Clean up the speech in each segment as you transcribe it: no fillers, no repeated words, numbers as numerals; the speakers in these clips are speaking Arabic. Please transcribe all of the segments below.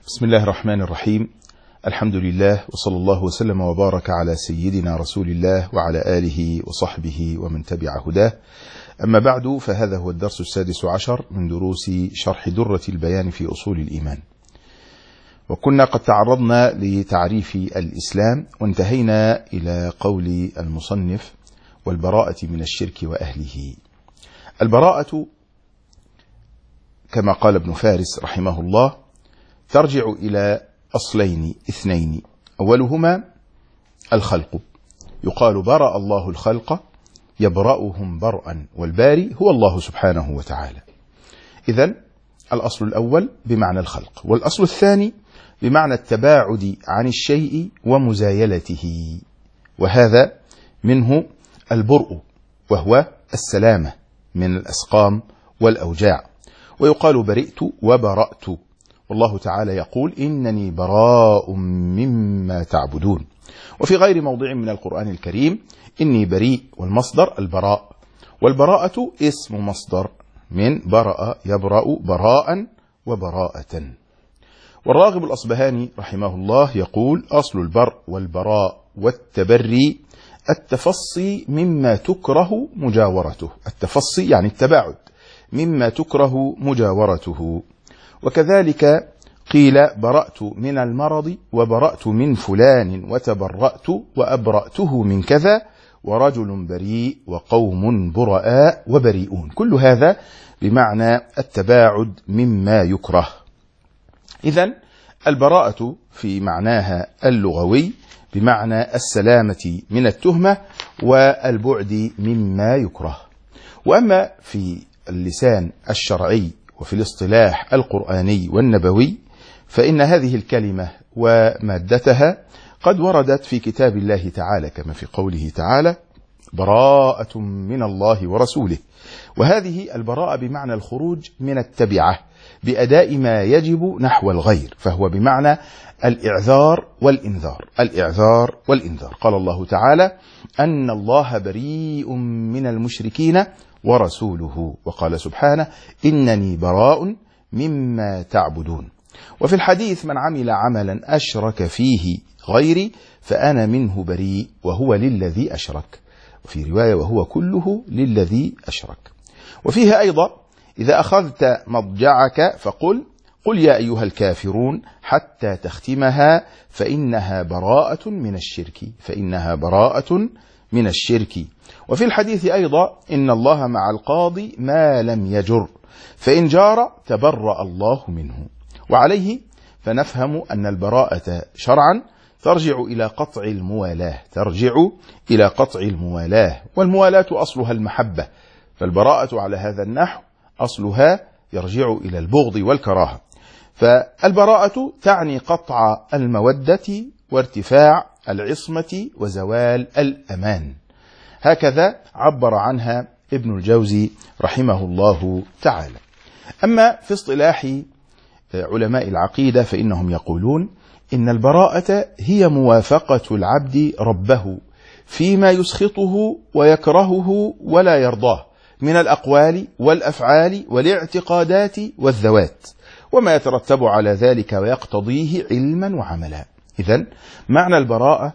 بسم الله الرحمن الرحيم. الحمد لله وصلى الله وسلم وبارك على سيدنا رسول الله وعلى آله وصحبه ومن تبع هداه. أما بعد، فهذا هو الدرس 16 من دروس شرح درة البيان في أصول الإيمان. وكنا قد تعرضنا لتعريف الإسلام وانتهينا إلى قول المصنف: والبراءة من الشرك وأهله. البراءة كما قال ابن فارس رحمه الله ترجع إلى أصلين اثنين، أولهما الخلق، يقال برأ الله الخلق يبرأهم برأ، والباري هو الله سبحانه وتعالى. إذن الأصل الأول بمعنى الخلق، والأصل الثاني بمعنى التباعد عن الشيء ومزايلته، وهذا منه البرء وهو السلامة من الأسقام والأوجاع، ويقال برئت وبرأت، والله تعالى يقول: إنني براء مما تعبدون. وفي غير موضع من القرآن الكريم: إني بريء، والمصدر البراء، والبراءة اسم مصدر من برأ يبرأ براء وبراءة. والراغب الأصبهاني رحمه الله يقول: أصل البرء والبراء والتبري التفصي مما تكره مجاورته، التفصي يعني التباعد مما تكره مجاورته. وكذلك قيل: برأت من المرض وبرأت من فلان وتبرأت وأبرأته من كذا، ورجل بريء وقوم براء وبريئون، كل هذا بمعنى التباعد مما يكره. إذن البراءة في معناها اللغوي بمعنى السلامة من التهمة والبعد مما يكره. وأما في اللسان الشرعي وفي الاصطلاح القرآني والنبوي، فإن هذه الكلمة ومادتها قد وردت في كتاب الله تعالى، كما في قوله تعالى: براءة من الله ورسوله. وهذه البراءة بمعنى الخروج من التبعة بأداء ما يجب نحو الغير، فهو بمعنى الإعذار والإنذار، الإعذار والإنذار. قال الله تعالى: أن الله بريء من المشركين ورسوله، وقال سبحانه: إنني براء مما تعبدون. وفي الحديث: من عمل عملا أشرك فيه غيري فأنا منه بريء وهو للذي أشرك، وفي رواية: وهو كله للذي أشرك. وفيها أيضا: إذا أخذت مضجعك فقل قل يا أيها الكافرون حتى تختمها فإنها براءة من الشرك، فإنها براءة من الشرك. وفي الحديث أيضا: إن الله مع القاضي ما لم يجر، فإن جار تبرأ الله منه. وعليه فنفهم أن البراءة شرعا ترجع إلى قطع الموالاة، ترجع إلى قطع الموالاة، والموالاة أصلها المحبة، فالبراءة على هذا النحو أصلها يرجع إلى البغض والكراهة. فالبراءة تعني قطع المودة وارتفاع العصمة وزوال الأمان، هكذا عبر عنها ابن الجوزي رحمه الله تعالى. أما في اصطلاح علماء العقيدة فإنهم يقولون: إن البراءة هي موافقة العبد ربه فيما يسخطه ويكرهه ولا يرضاه من الأقوال والأفعال والاعتقادات والذوات، وما يترتب على ذلك ويقتضيه علما وعملا. إذن معنى البراءة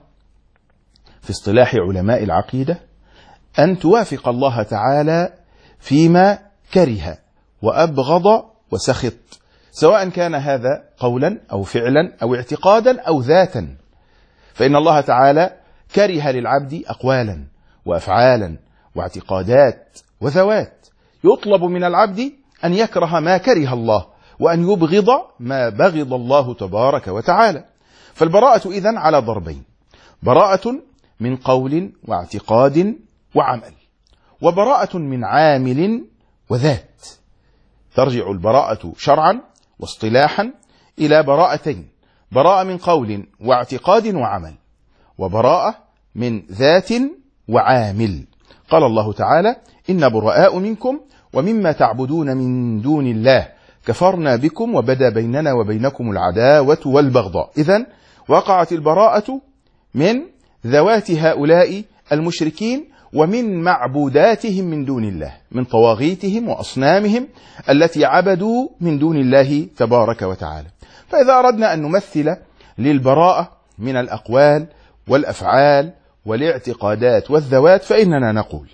في اصطلاح علماء العقيدة أن توافق الله تعالى فيما كره وأبغض وسخط، سواء كان هذا قولا أو فعلا أو اعتقادا أو ذاتا، فإن الله تعالى كره للعبد أقوالا وأفعالا واعتقادات وذوات، يطلب من العبد أن يكره ما كره الله وأن يبغض ما بغض الله تبارك وتعالى. فالبراءة إذن على ضربين: براءة من قول واعتقاد وعمل، وبراءة من عامل وذات. ترجع البراءة شرعا واصطلاحا إلى براءتين: براءة من قول واعتقاد وعمل، وبراءة من ذات وعامل. قال الله تعالى: إن براء منكم ومما تعبدون من دون الله كفرنا بكم وبدا بيننا وبينكم العداوة والبغضاء. إذن وقعت البراءة من ذوات هؤلاء المشركين ومن معبوداتهم من دون الله، من طواغيتهم وأصنامهم التي عبدوا من دون الله تبارك وتعالى. فإذا أردنا أن نمثل للبراءة من الأقوال والأفعال والاعتقادات والذوات فإننا نقول: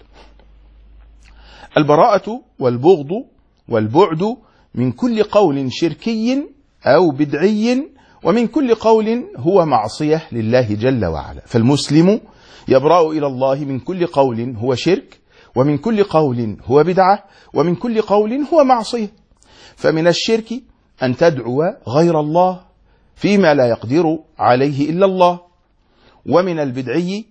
البراءة والبغض والبعد من كل قول شركي أو بدعي، ومن كل قول هو معصية لله جل وعلا. فالمسلم يبرأ إلى الله من كل قول هو شرك، ومن كل قول هو بدعة، ومن كل قول هو معصية. فمن الشرك أن تدعو غير الله فيما لا يقدر عليه إلا الله، ومن البدعي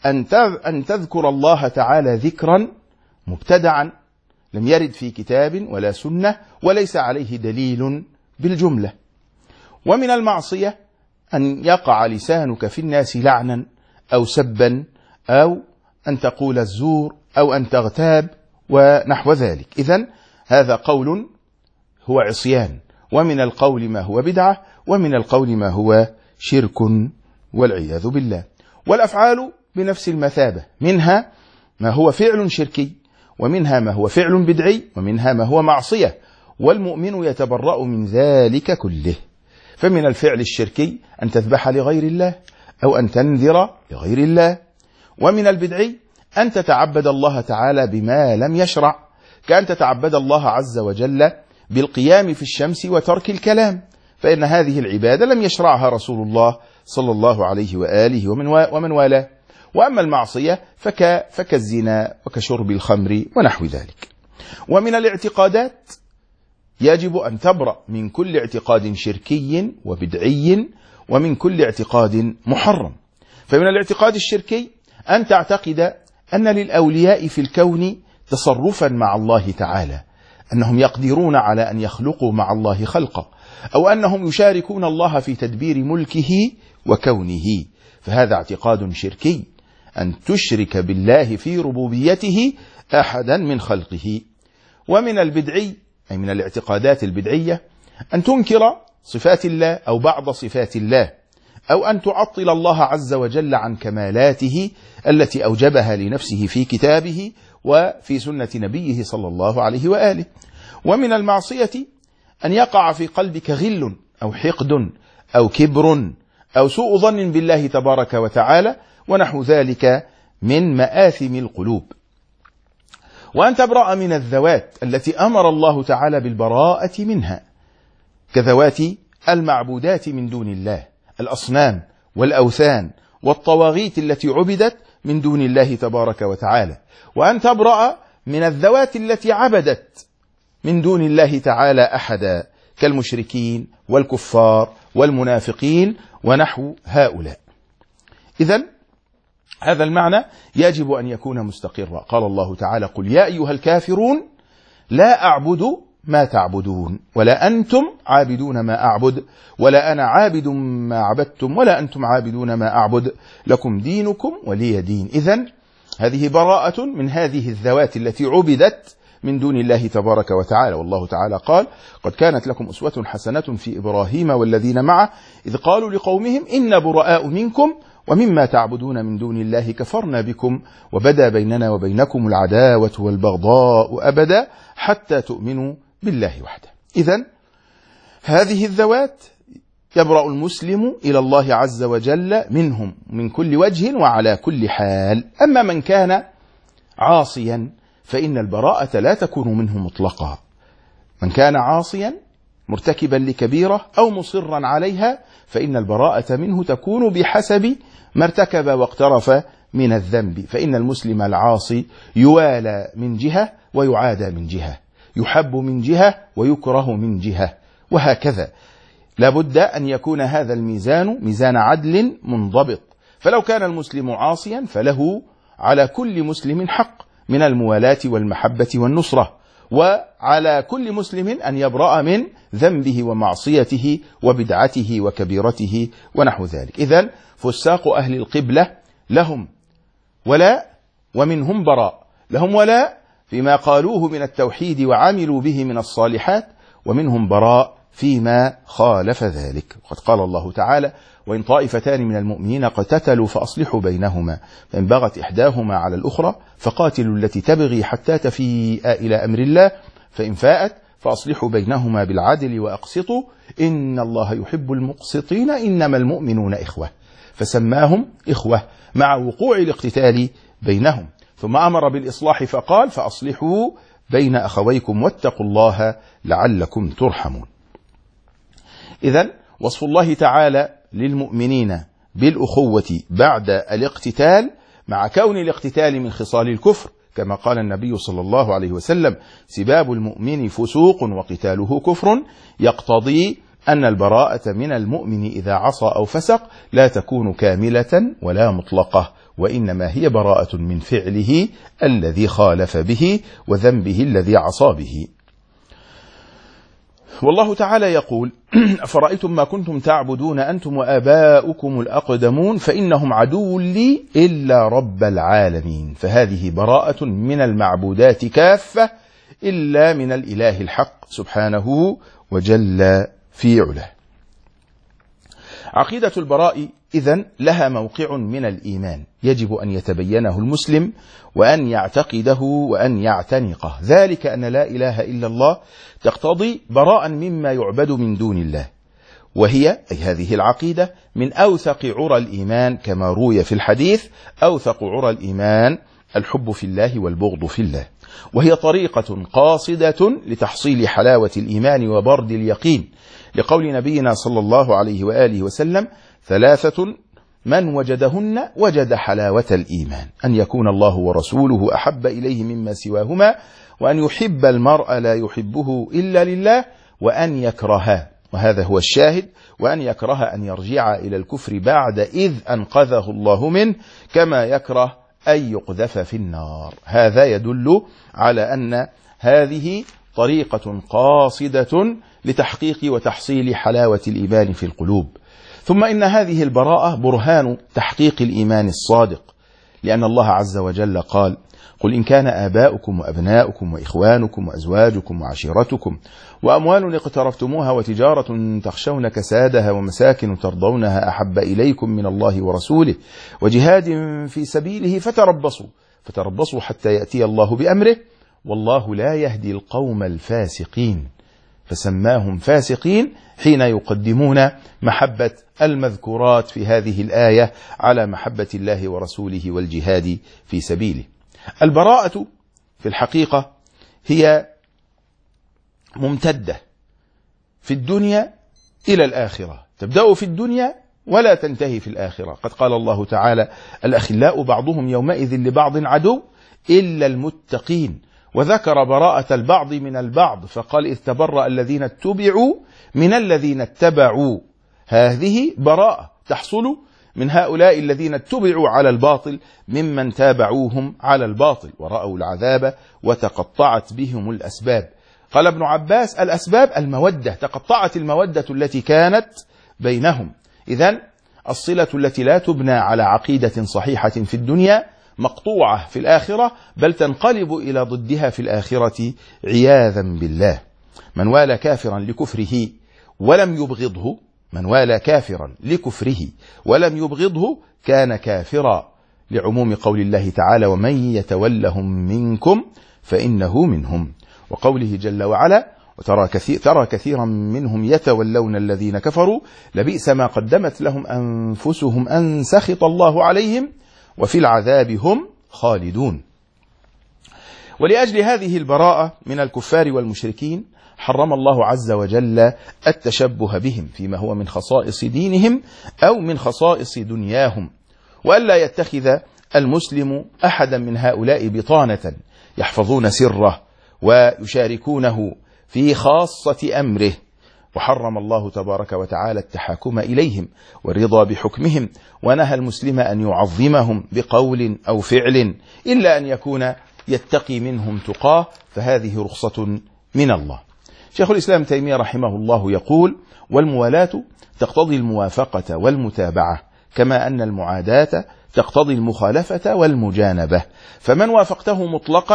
أن تذكر الله تعالى ذكرا مبتدعا لم يرد في كتاب ولا سنة وليس عليه دليل بالجملة. ومن المعصية أن يقع لسانك في الناس لعنا أو سبا أو أن تقول الزور أو أن تغتاب ونحو ذلك. إذن هذا قول هو عصيان، ومن القول ما هو بدعة، ومن القول ما هو شرك والعياذ بالله. والأفعال بنفس المثابة، منها ما هو فعل شركي، ومنها ما هو فعل بدعي، ومنها ما هو معصية، والمؤمن يتبرأ من ذلك كله. فمن الفعل الشركي أن تذبح لغير الله أو أن تنذر لغير الله. ومن البدعي أن تتعبد الله تعالى بما لم يشرع، كأن تتعبد الله عز وجل بالقيام في الشمس وترك الكلام، فإن هذه العبادة لم يشرعها رسول الله صلى الله عليه وآله ومن والاه. وأما المعصية فكالزنا وكشرب الخمر ونحو ذلك. ومن الاعتقادات يجب أن تبرأ من كل اعتقاد شركي وبدعي، ومن كل اعتقاد محرم. فمن الاعتقاد الشركي أن تعتقد أن للأولياء في الكون تصرفا مع الله تعالى، أنهم يقدرون على أن يخلقوا مع الله خلقا، أو أنهم يشاركون الله في تدبير ملكه وكونه. فهذا اعتقاد شركي، أن تشرك بالله في ربوبيته أحدا من خلقه. ومن البدعي أي من الاعتقادات البدعية أن تنكر صفات الله أو بعض صفات الله، أو أن تعطل الله عز وجل عن كمالاته التي أوجبها لنفسه في كتابه وفي سنة نبيه صلى الله عليه وآله. ومن المعصية أن يقع في قلبك غل أو حقد أو كبر أو سوء ظن بالله تبارك وتعالى ونحو ذلك من مآثم القلوب. وأن تبرأ من الذوات التي أمر الله تعالى بالبراءة منها، كذوات المعبودات من دون الله، الأصنام والأوثان والطواغيت التي عبدت من دون الله تبارك وتعالى. وأن تبرأ من الذوات التي عبدت من دون الله تعالى أحدا، كالمشركين والكفار والمنافقين ونحو هؤلاء. إذن هذا المعنى يجب أن يكون مستقرا. قال الله تعالى: قل يا أيها الكافرون لا أعبد ما تعبدون ولا أنتم عابدون ما أعبد ولا أنا عابد ما عبدتم ولا أنتم عابدون ما أعبد لكم دينكم ولي دين. إذن هذه براءة من هذه الذوات التي عبدت من دون الله تبارك وتعالى. والله تعالى قال: قد كانت لكم أسوة حسنة في إبراهيم والذين معه إذ قالوا لقومهم إنا براء منكم ومما تعبدون من دون الله كفرنا بكم وبدا بيننا وبينكم العداوة والبغضاء أبدا حتى تؤمنوا بالله وحده. إذن هذه الذوات يبرأ المسلم إلى الله عز وجل منهم من كل وجه وعلى كل حال. أما من كان عاصيا فإن البراءة لا تكون منه مطلقا. من كان عاصيا مرتكبا لكبيرة أو مصرا عليها فإن البراءة منه تكون بحسب ما ارتكب واقترف من الذنب. فإن المسلم العاصي يوالى من جهة ويعادى من جهة، يحب من جهة ويكره من جهة، وهكذا. لابد أن يكون هذا الميزان ميزان عدل منضبط. فلو كان المسلم عاصيا فله على كل مسلم حق من الموالاة والمحبة والنصرة، وعلى كل مسلم أن يبرأ من ذنبه ومعصيته وبدعته وكبيرته ونحو ذلك. إذن فساق أهل القبلة لهم ولاء ومنهم براء، لهم ولاء فيما قالوه من التوحيد وعملوا به من الصالحات، ومنهم براء فيما خالف ذلك. وقد قال الله تعالى: وإن طائفتان من المؤمنين اقتتلوا فأصلحوا بينهما فإن بغت إحداهما على الأخرى فقاتلوا التي تبغي حتى تفيء إلى أمر الله فإن فاءت فأصلحوا بينهما بالعدل وأقسطوا إن الله يحب المقسطين إنما المؤمنون إخوة، فسماهم إخوة مع وقوع الاقتتال بينهم، ثم أمر بالإصلاح فقال: فأصلحوا بين أخويكم واتقوا الله لعلكم ترحمون. إذن وصف الله تعالى للمؤمنين بالأخوة بعد الاقتتال، مع كون الاقتتال من خصال الكفر، كما قال النبي صلى الله عليه وسلم: سباب المؤمن فسوق وقتاله كفر، يقتضي أن البراءة من المؤمن إذا عصى أو فسق لا تكون كاملة ولا مطلقة، وإنما هي براءة من فعله الذي خالف به وذنبه الذي عصى به. والله تعالى يقول: أفرأيتم ما كنتم تعبدون أنتم وآباؤكم الأقدمون فإنهم عدو لي إلا رب العالمين. فهذه براءة من المعبودات كافة إلا من الإله الحق سبحانه وجل في علاه. عقيدة البراء إذن لها موقع من الإيمان يجب أن يتبينه المسلم وأن يعتقده وأن يعتنقه، ذلك أن لا إله إلا الله تقتضي براء مما يعبد من دون الله، وهي أي هذه العقيدة من أوثق عرى الإيمان، كما روي في الحديث: أوثق عرى الإيمان الحب في الله والبغض في الله، وهي طريقة قاصدة لتحصيل حلاوة الإيمان وبرد اليقين، لقول نبينا صلى الله عليه وآله وسلم: ثلاثة من وجدهن وجد حلاوة الإيمان: أن يكون الله ورسوله أحب إليه مما سواهما، وأن يحب المرء لا يحبه إلا لله، وأن يكره، وهذا هو الشاهد، وأن يكره أن يرجع إلى الكفر بعد إذ أنقذه الله منه، كما يكره أن يقذف في النار. هذا يدل على أن هذه طريقة قاصدة لتحقيق وتحصيل حلاوة الإيمان في القلوب. ثم إن هذه البراءة برهان تحقيق الإيمان الصادق، لأن الله عز وجل قال: قل إن كان آباؤكم وأبناؤكم وإخوانكم وأزواجكم وعشيرتكم وأموال اقترفتموها وتجارة تخشون كسادها ومساكن ترضونها أحب إليكم من الله ورسوله وجهاد في سبيله فتربصوا حتى يأتي الله بأمره والله لا يهدي القوم الفاسقين. فسماهم فاسقين حين يقدمون محبة المذكورات في هذه الآية على محبة الله ورسوله والجهاد في سبيله. البراءة في الحقيقة هي ممتدة في الدنيا إلى الآخرة، تبدأ في الدنيا ولا تنتهي في الآخرة. قد قال الله تعالى: الأخلاء بعضهم يومئذ لبعض عدو إلا المتقين، وذكر براءة البعض من البعض فقال: إذ تبرأ الذين اتبعوا من الذين اتبعوا. هذه براءة تحصل من هؤلاء الذين اتبعوا على الباطل ممن تابعوهم على الباطل ورأوا العذاب وتقطعت بهم الأسباب. قال ابن عباس: الأسباب المودة، تقطعت المودة التي كانت بينهم. إذن الصلة التي لا تبنى على عقيدة صحيحة في الدنيا مقطوعة في الآخرة، بل تنقلب إلى ضدها في الآخرة عياذا بالله. من والى كافرا لكفره ولم يبغضه، من والى كافرا لكفره ولم يبغضه كان كافرا، لعموم قول الله تعالى: ومن يتولهم منكم فإنه منهم، وقوله جل وعلا: ترى كثيرا منهم يتولون الذين كفروا لبئس ما قدمت لهم أنفسهم أن سخط الله عليهم وفي العذاب هم خالدون. ولأجل هذه البراءة من الكفار والمشركين حرم الله عز وجل التشبه بهم فيما هو من خصائص دينهم أو من خصائص دنياهم، وألا يتخذ المسلم أحدا من هؤلاء بطانة يحفظون سره ويشاركونه في خاصة أمره. وحرم الله تبارك وتعالى التحاكم إليهم والرضا بحكمهم، ونهى المسلم أن يعظمهم بقول أو فعل إلا أن يكون يتقي منهم تقاه، فهذه رخصة من الله. شيخ الإسلام تيمية رحمه الله يقول: والموالاة تقتضي الموافقة والمتابعة، كما أن المعاداة تقتضي المخالفة والمجانبة، فمن وافقته مطلقا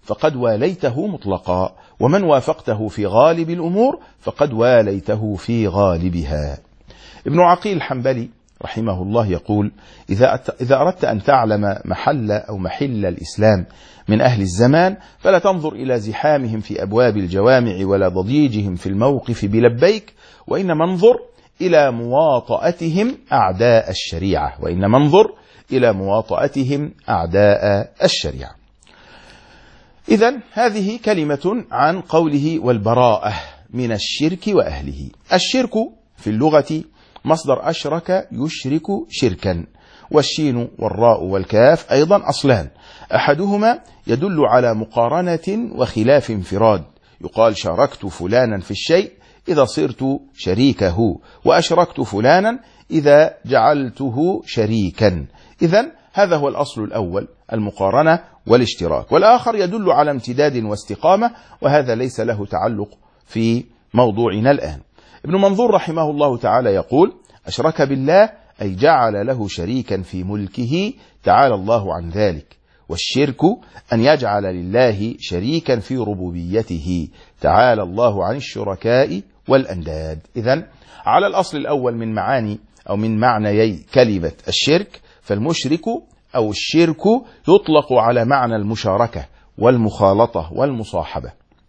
فقد واليته مطلقا، ومن وافقته في غالب الأمور فقد واليته في غالبها. ابن عقيل الحنبلي رحمه الله يقول: إذا أردت أن تعلم محل الإسلام من أهل الزمان فلا تنظر إلى زحامهم في أبواب الجوامع ولا ضجيجهم في الموقف بلبيك، وإنما انظر إلى مواطأتهم أعداء الشريعة. إذن هذه كلمة عن قوله والبراءة من الشرك وأهله. الشرك في اللغة مصدر أشرك يشرك شركا، والشين والراء والكاف أيضا أصلان، أحدهما يدل على مقارنة وخلاف انفراد، يقال شاركت فلانا في الشيء إذا صرت شريكه، وأشركت فلانا إذا جعلته شريكا. إذن هذا هو الأصل الأول، المقارنة والاشتراك. والآخر يدل على امتداد واستقامة، وهذا ليس له تعلق في موضوعنا الآن. ابن منظور رحمه الله تعالى يقول: أشرك بالله أي جعل له شريكا في ملكه، تعالى الله عن ذلك. والشرك أن يجعل لله شريكا في ربوبيته، تعالى الله عن الشركاء والأنداد. إذن على الأصل الأول من معنيي كلمة الشرك، فالمشرك أو الشرك يطلق على معنى المشاركة والمخالطة والمصاحبة،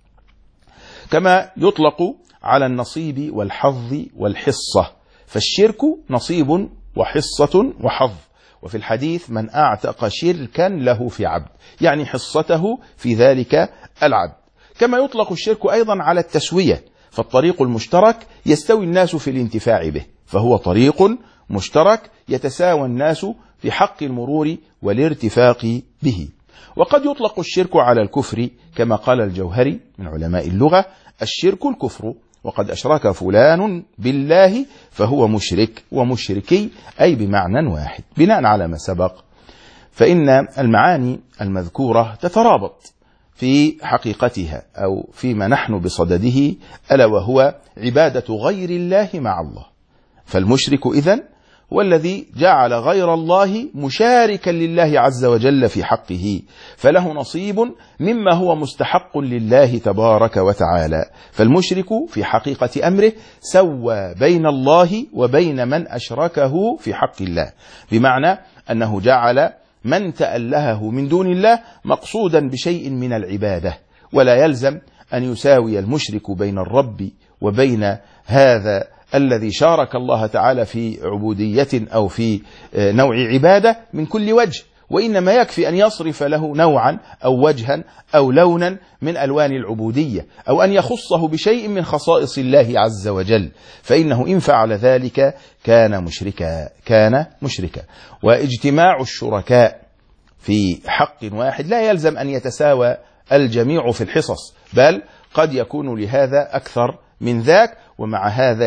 كما يطلق على النصيب والحظ والحصة، فالشرك نصيب وحصة وحظ. وفي الحديث: من أعتق شركا له في عبد، يعني حصته في ذلك العبد. كما يطلق الشرك أيضا على التسوية، فالطريق المشترك يستوي الناس في الانتفاع به، فهو طريق مشترك يتساوى الناس في حق المرور والارتفاق به. وقد يطلق الشرك على الكفر، كما قال الجوهري من علماء اللغة: الشرك الكفر، وقد أشرك فلان بالله فهو مشرك، ومشركي أي بمعنى واحد. بناء على ما سبق، فإن المعاني المذكورة تترابط في حقيقتها أو فيما نحن بصدده، ألا وهو عبادة غير الله مع الله. فالمشرك إذن هو الذي جعل غير الله مشاركا لله عز وجل في حقه، فله نصيب مما هو مستحق لله تبارك وتعالى. فالمشرك في حقيقة أمره سوى بين الله وبين من أشركه في حق الله، بمعنى أنه جعل من تألهه من دون الله مقصودا بشيء من العبادة، ولا يلزم أن يساوي المشرك بين الرب وبين هذا الذي شارك الله تعالى في عبودية أو في نوع عبادة من كل وجه، وإنما يكفي أن يصرف له نوعا أو وجها أو لونا من ألوان العبودية، أو أن يخصه بشيء من خصائص الله عز وجل، فإنه إن فعل ذلك كان مشركا. واجتماع الشركاء في حق واحد لا يلزم أن يتساوى الجميع في الحصص، بل قد يكون لهذا أكثر من ذاك، ومع هذا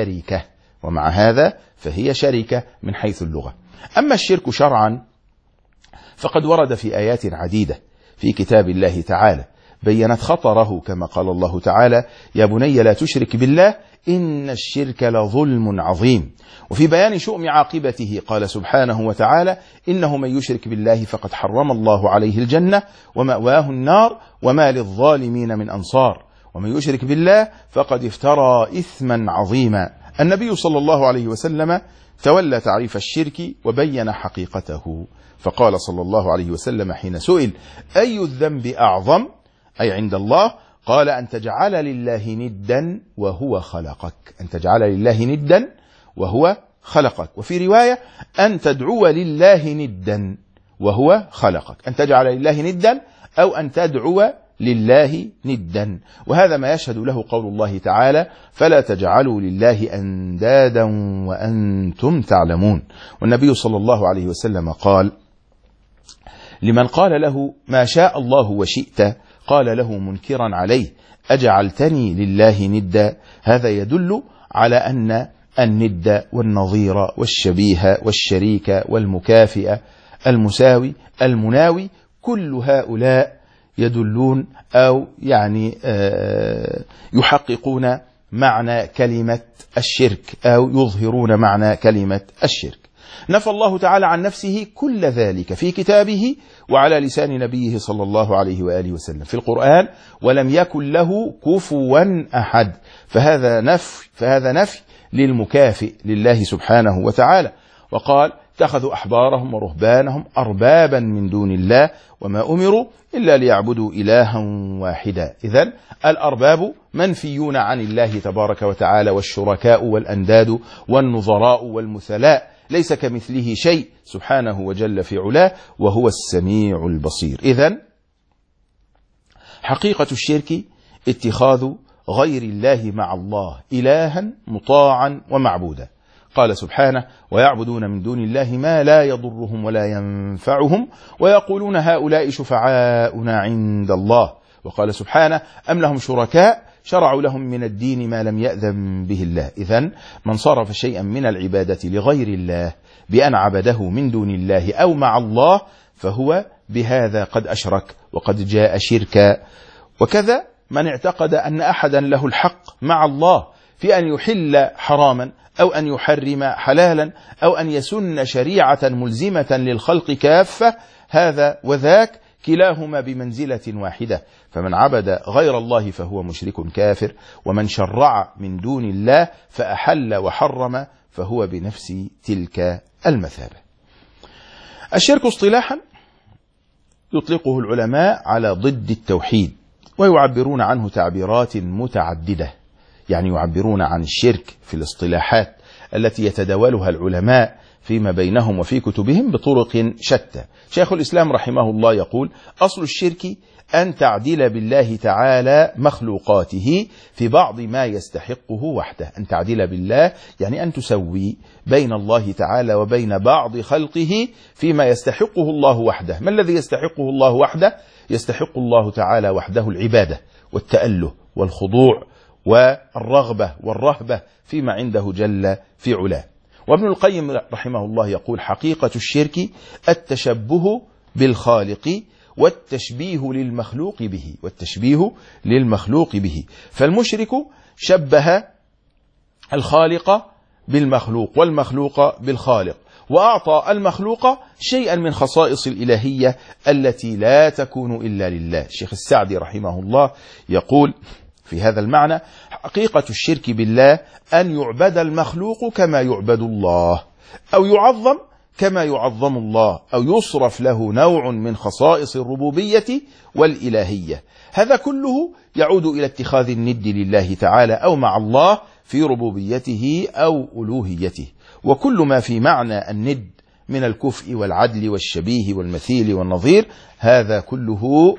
فهي شركة من حيث اللغة. أما الشرك شرعا فقد ورد في آيات عديدة في كتاب الله تعالى بيّنت خطره، كما قال الله تعالى: يا بني لا تشرك بالله إن الشرك لظلم عظيم. وفي بيان شؤم عاقبته قال سبحانه وتعالى: إنه من يشرك بالله فقد حرم الله عليه الجنة ومأواه النار وما للظالمين من أنصار، ومن يشرك بالله فقد افترى إثما عظيما. النبي صلى الله عليه وسلم تولى تعريف الشرك وبين حقيقته، فقال صلى الله عليه وسلم حين سئل: أي الذنب أعظم أي عند الله؟ قال: أن تجعل لله ندا وهو خلقك. وفي رواية: أن تدعو لله ندا وهو خلقك. أن تجعل لله ندا أو أن تدعو لله ندا، وهذا ما يشهد له قول الله تعالى: فلا تجعلوا لله أندادا وأنتم تعلمون. والنبي صلى الله عليه وسلم قال لمن قال له: ما شاء الله وشئت، قال له منكرا عليه: أجعلتني لله ندا. هذا يدل على أن الند والنظير والشبيه والشريك والمكافئ المساوي المناوي كل هؤلاء يدلون أو يحققون معنى كلمة الشرك أو يظهرون معنى كلمة الشرك. نفى الله تعالى عن نفسه كل ذلك في كتابه وعلى لسان نبيه صلى الله عليه وآله وسلم في القرآن، ولم يكن له كفوا أحد. فهذا نفي للمكافئ لله سبحانه وتعالى. وقال: اتخذوا أحبارهم ورهبانهم أربابا من دون الله وما أمروا إلا ليعبدوا إلها واحدا. إذن الأرباب منفيون عن الله تبارك وتعالى، والشركاء والأنداد والنظراء والمثلاء، ليس كمثله شيء سبحانه وجل في علاه، وهو السميع البصير. إذن حقيقة الشرك اتخاذ غير الله مع الله إلها مطاعا ومعبودا. قال سبحانه: ويعبدون من دون الله ما لا يضرهم ولا ينفعهم ويقولون هؤلاء شفعاؤنا عند الله. وقال سبحانه: أم لهم شركاء شرعوا لهم من الدين ما لم يأذن به الله. إذن من صرف شيئا من العبادة لغير الله بأن عبده من دون الله أو مع الله فهو بهذا قد أشرك وقد جاء شركا. وكذا من اعتقد أن أحدا له الحق مع الله في أن يحل حراما أو أن يحرم حلالا أو أن يسن شريعة ملزمة للخلق كافة، هذا وذاك كلاهما بمنزلة واحدة. فمن عبد غير الله فهو مشرك كافر، ومن شرع من دون الله فأحل وحرم فهو بنفس تلك المثابة. الشرك اصطلاحا يطلقه العلماء على ضد التوحيد، ويعبرون عنه تعبيرات متعددة. يعني يعبرون عن الشرك في الاصطلاحات التي يتداولها العلماء فيما بينهم وفي كتبهم بطرق شتى. شيخ الإسلام رحمه الله يقول: أصل الشرك أن تعدل بالله تعالى مخلوقاته في بعض ما يستحقه وحده. أن تعدل بالله يعني أن تسوي بين الله تعالى وبين بعض خلقه فيما يستحقه الله وحده. ما الذي يستحقه الله وحده؟ يستحق الله تعالى وحده العبادة والتأله والخضوع والرغبة والرهبة فيما عنده جل في علاه. وابن القيم رحمه الله يقول: حقيقة الشرك التشبه بالخالق والتشبيه للمخلوق به. فالمشرك شبه الخالق بالمخلوق والمخلوق بالخالق، وأعطى المخلوق شيئا من خصائص الإلهية التي لا تكون إلا لله. الشيخ السعدي رحمه الله يقول في هذا المعنى: حقيقة الشرك بالله أن يعبد المخلوق كما يعبد الله، أو يعظم كما يعظم الله، أو يصرف له نوع من خصائص الربوبية والإلهية. هذا كله يعود إلى اتخاذ الند لله تعالى أو مع الله في ربوبيته أو ألوهيته. وكل ما في معنى الند من الكفء والعدل والشبيه والمثيل والنظير، هذا كله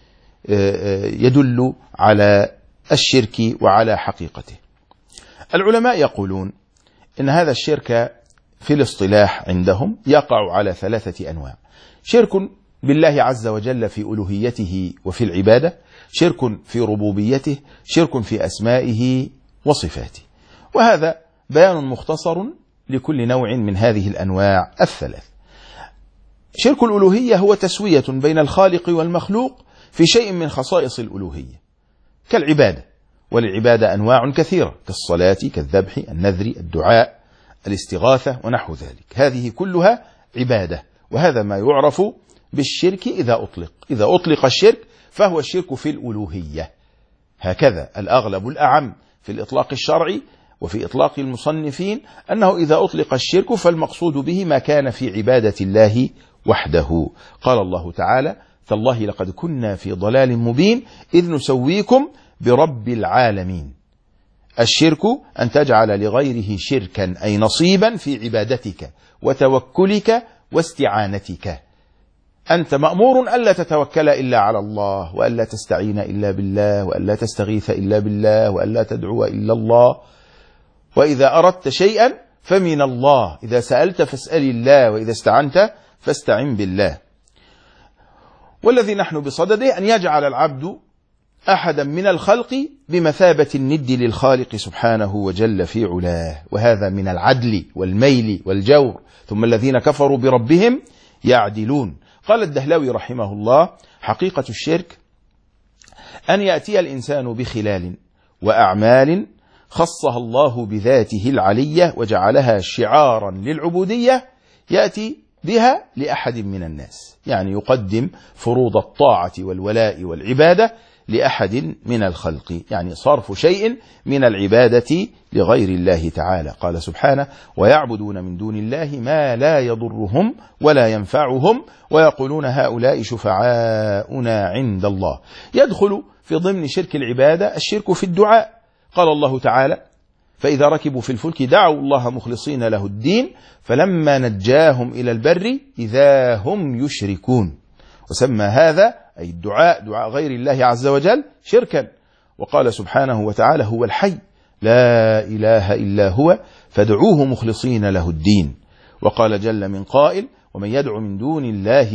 يدل على الشرك وعلى حقيقته. العلماء يقولون إن هذا الشرك في الاصطلاح عندهم يقع على 3 أنواع: شرك بالله عز وجل في ألوهيته وفي العبادة، شرك في ربوبيته، شرك في أسمائه وصفاته. وهذا بيان مختصر لكل نوع من هذه الأنواع ال3. شرك الألوهية هو تسوية بين الخالق والمخلوق في شيء من خصائص الألوهية كالعبادة، وللعبادة أنواع كثيرة كالصلاة، كالذبح، النذر، الدعاء، الاستغاثة ونحو ذلك. هذه كلها عبادة، وهذا ما يعرف بالشرك إذا أطلق الشرك فهو الشرك في الألوهية. هكذا الأغلب الأعم في الإطلاق الشرعي وفي إطلاق المصنفين أنه إذا أطلق الشرك فالمقصود به ما كان في عبادة الله وحده. قال الله تعالى: تالله لقد كنا في ضلال مبين إذ نسويكم برب العالمين. الشرك أن تجعل لغيره شركا أي نصيبا في عبادتك وتوكلك واستعانتك. أنت مأمور ألا تتوكل إلا على الله، وألا تستعين إلا بالله، وألا تستغيث إلا بالله، وألا تدعو إلا الله. وإذا أردت شيئا فمن الله، إذا سألت فاسأل الله، وإذا استعنت فاستعن بالله. والذي نحن بصدده أن يجعل العبد أحدا من الخلق بمثابة الند للخالق سبحانه وجل في علاه، وهذا من العدل والميل والجور. ثم الذين كفروا بربهم يعدلون. قال الدهلوي رحمه الله: حقيقة الشرك أن يأتي الإنسان بخلال وأعمال خصها الله بذاته العلية وجعلها شعارا للعبودية يأتي بها لأحد من الناس، يعني يقدم فروض الطاعة والولاء والعبادة لأحد من الخلق، يعني صرف شيء من العبادة لغير الله تعالى. قال سبحانه: ويعبدون من دون الله ما لا يضرهم ولا ينفعهم ويقولون هؤلاء شفعاؤنا عند الله. يدخل في ضمن شرك العبادة الشرك في الدعاء. قال الله تعالى: فإذا ركبوا في الفلك دعوا الله مخلصين له الدين فلما نجاهم إلى البر إذا هم يشركون. وسمى هذا أي الدعاء، دعاء غير الله عز وجل، شركا. وقال سبحانه وتعالى: هو الحي لا إله إلا هو فادعوه مخلصين له الدين. وقال جل من قائل: ومن يدعو من دون الله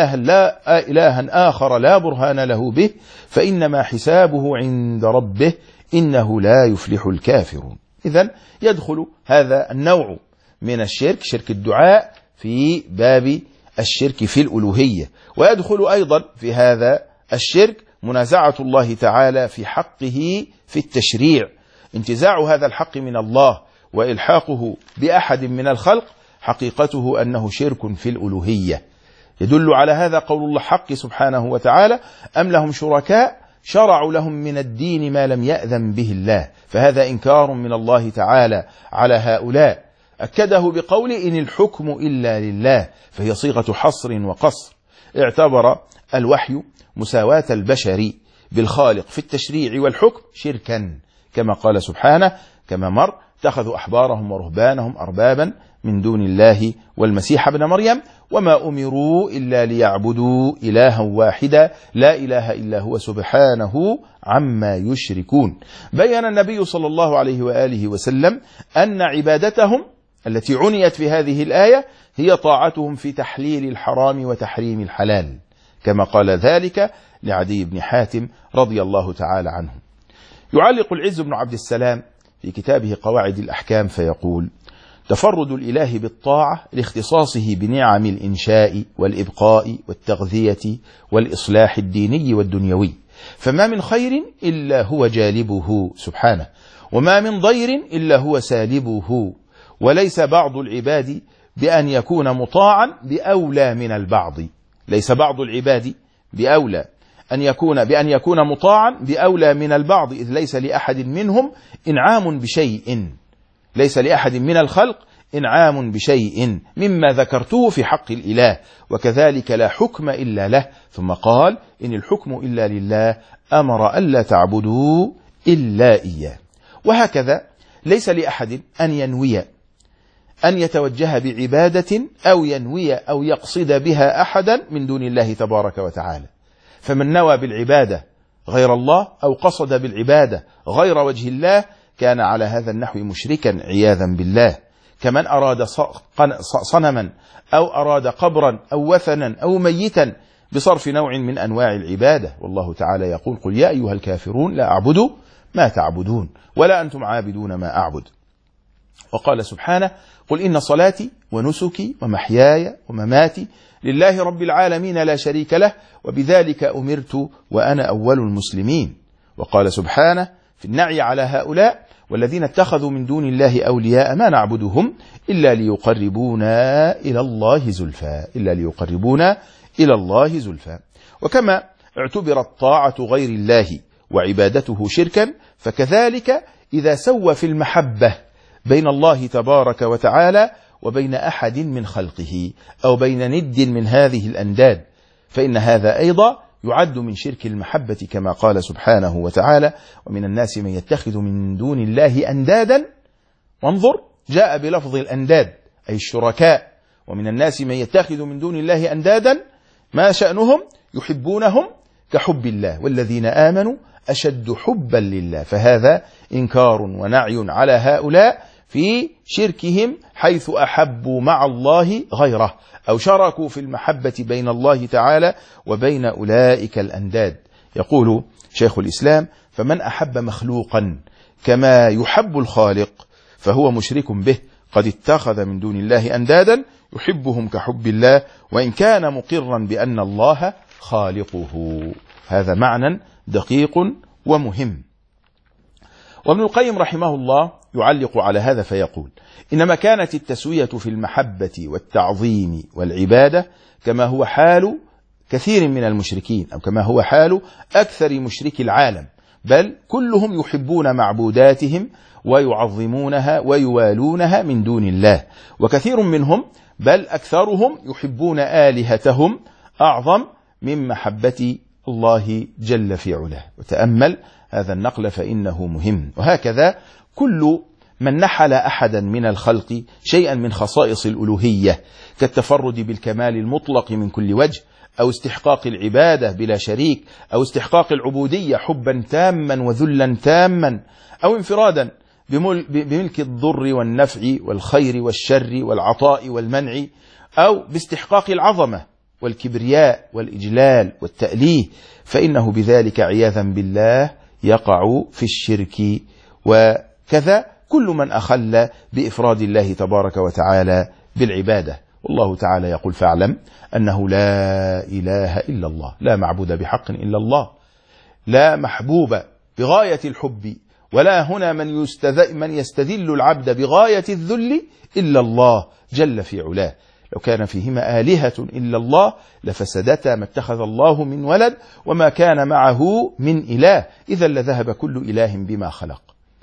إلها آخر لا برهان له به فإنما حسابه عند ربه إنه لا يفلح الكافرون. إذن يدخل هذا النوع من الشرك، شرك الدعاء، في باب الشرك في الألوهية. ويدخل أيضا في هذا الشرك منازعة الله تعالى في حقه في التشريع، انتزاع هذا الحق من الله وإلحاقه بأحد من الخلق حقيقته أنه شرك في الألوهية. يدل على هذا قول الله حق سبحانه وتعالى: أم لهم شركاء شرعوا لهم من الدين ما لم يأذن به الله. فهذا إنكار من الله تعالى على هؤلاء. أكده بقول: إن الحكم إلا لله، فهي صيغة حصر وقصر. اعتبر الوحي مساواة البشر بالخالق في التشريع والحكم شركا، كما قال سبحانه كما مر: اتخذوا أحبارهم ورهبانهم أربابا من دون الله والمسيح ابن مريم وما أمروا إلا ليعبدوا إلها واحدا لا إله إلا هو سبحانه عما يشركون. بين النبي صلى الله عليه وآله وسلم أن عبادتهم التي عنيت في هذه الآية هي طاعتهم في تحليل الحرام وتحريم الحلال، كما قال ذلك لعدي بن حاتم رضي الله تعالى عنه. يعلق العز بن عبد السلام في كتابه قواعد الأحكام فيقول: تفرد الإله بالطاعة لاختصاصه بنعم الإنشاء والإبقاء والتغذية والإصلاح الديني والدنيوي، فما من خير إلا هو جالبه سبحانه، وما من ضير إلا هو سالبه، وليس بعض العباد بأن يكون مطاعا بأولى من البعض. ليس بعض العباد بأولى بأن يكون مطاعا بأولى من البعض، إذ ليس لأحد منهم إنعام بشيء، ليس لأحد من الخلق إنعام بشيء مما ذكرته في حق الإله، وكذلك لا حكم إلا له. ثم قال: إن الحكم إلا لله أمر ألا تعبدوا إلا إياه. وهكذا ليس لأحد أن ينوي أن يتوجه بعبادة أو ينوي أو يقصد بها أحدا من دون الله تبارك وتعالى. فمن نوى بالعبادة غير الله أو قصد بالعبادة غير وجه الله كان على هذا النحو مشركا عياذا بالله، كمن أراد صنما أو أراد قبرا أو وثنا أو ميتا بصرف نوع من أنواع العبادة. والله تعالى يقول: قل يا أيها الكافرون لا أعبد ما تعبدون ولا أنتم عابدون ما أعبد. وقال سبحانه: قل إن صلاتي ونسكي ومحياي ومماتي لله رب العالمين لا شريك له وبذلك أمرت وأنا أول المسلمين. وقال سبحانه في النعي على هؤلاء: والذين اتخذوا من دون الله أولياء ما نعبدهم إلا ليقربونا إلى الله زلفى. وكما اعتبرت طاعة غير الله وعبادته شركا، فكذلك إذا سوى في المحبة بين الله تبارك وتعالى وبين أحد من خلقه أو بين ند من هذه الأنداد، فإن هذا أيضا يعد من شرك المحبة، كما قال سبحانه وتعالى: ومن الناس من يتخذ من دون الله أندادا. وانظر، جاء بلفظ الأنداد أي الشركاء. ومن الناس من يتخذ من دون الله أندادا، ما شأنهم؟ يحبونهم كحب الله والذين آمنوا أشد حبا لله. فهذا إنكار ونعي على هؤلاء في شركهم، حيث أحبوا مع الله غيره أو شاركوا في المحبة بين الله تعالى وبين أولئك الأنداد. يقول شيخ الإسلام: فمن أحب مخلوقا كما يحب الخالق فهو مشرك به، قد اتخذ من دون الله أندادا يحبهم كحب الله وإن كان مقرا بأن الله خالقه. هذا معنى دقيق ومهم. وابن القيم رحمه الله يعلق على هذا فيقول: إنما كانت التسوية في المحبة والتعظيم والعبادة كما هو حال كثير من المشركين، أو كما هو حال أكثر مشركي العالم، بل كلهم يحبون معبوداتهم ويعظمونها ويوالونها من دون الله، وكثير منهم بل أكثرهم يحبون آلهتهم أعظم من محبة الله جل في علاه. وتأمل هذا النقل فإنه مهم. وهكذا كل من نحل أحدا من الخلق شيئا من خصائص الألوهية كالتفرد بالكمال المطلق من كل وجه، أو استحقاق العبادة بلا شريك، أو استحقاق العبودية حبا تاما وذلا تاما، أو انفرادا بملك الضر والنفع والخير والشر والعطاء والمنع، أو باستحقاق العظمة والكبرياء والإجلال والتأليه، فإنه بذلك عياذا بالله يقع في الشرك. وكذا كل من أخل بإفراد الله تبارك وتعالى بالعبادة. والله تعالى يقول: فاعلم أنه لا إله إلا الله، لا معبود بحق إلا الله، لا محبوب بغاية الحب، ولا هنا من يستذل العبد بغاية الذل إلا الله جل في علاه. لو كان فيهما آلهة إلا الله لفسدتا، ما اتخذ الله من ولد وما كان معه من إله، إذا لذهب كل إله بما خلق.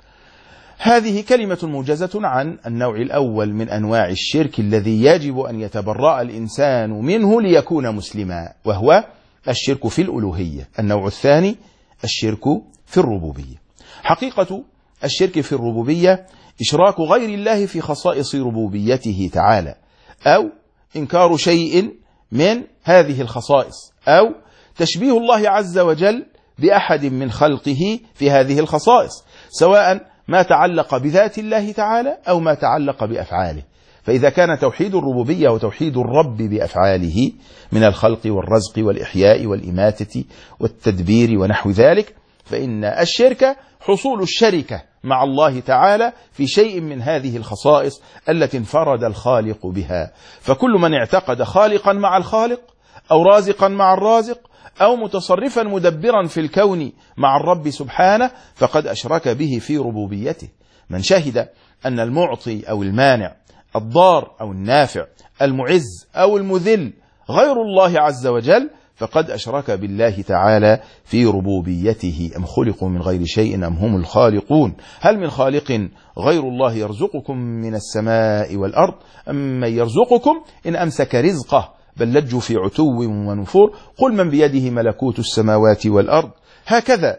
هذه كلمة موجزة عن النوع الأول من أنواع الشرك الذي يجب أن يتبرأ الإنسان منه ليكون مسلما، وهو الشرك في الألوهية. النوع الثاني الشرك في الربوبية. حقيقة الشرك في الربوبية إشراك غير الله في خصائص ربوبيته تعالى، أو إنكار شيء من هذه الخصائص، أو تشبيه الله عز وجل بأحد من خلقه في هذه الخصائص، سواء ما تعلق بذات الله تعالى أو ما تعلق بأفعاله. فإذا كان توحيد الربوبية وتوحيد الرب بأفعاله من الخلق والرزق والإحياء والإماتة والتدبير ونحو ذلك، فإن الشرك حصول الشركة مع الله تعالى في شيء من هذه الخصائص التي انفرد الخالق بها. فكل من اعتقد خالقا مع الخالق، أو رازقا مع الرازق، أو متصرفا مدبرا في الكون مع الرب سبحانه، فقد أشرك به في ربوبيته. من شهد أن المعطي أو المانع، الضار أو النافع، المعز أو المذل غير الله عز وجل، فقد أشرك بالله تعالى في ربوبيته. أم خلقوا من غير شيء أم هم الخالقون، هل من خالق غير الله يرزقكم من السماء والأرض أم من يرزقكم إن أمسك رزقه بل لجوا في عتو ونفور، قل من بيده ملكوت السماوات والأرض. هكذا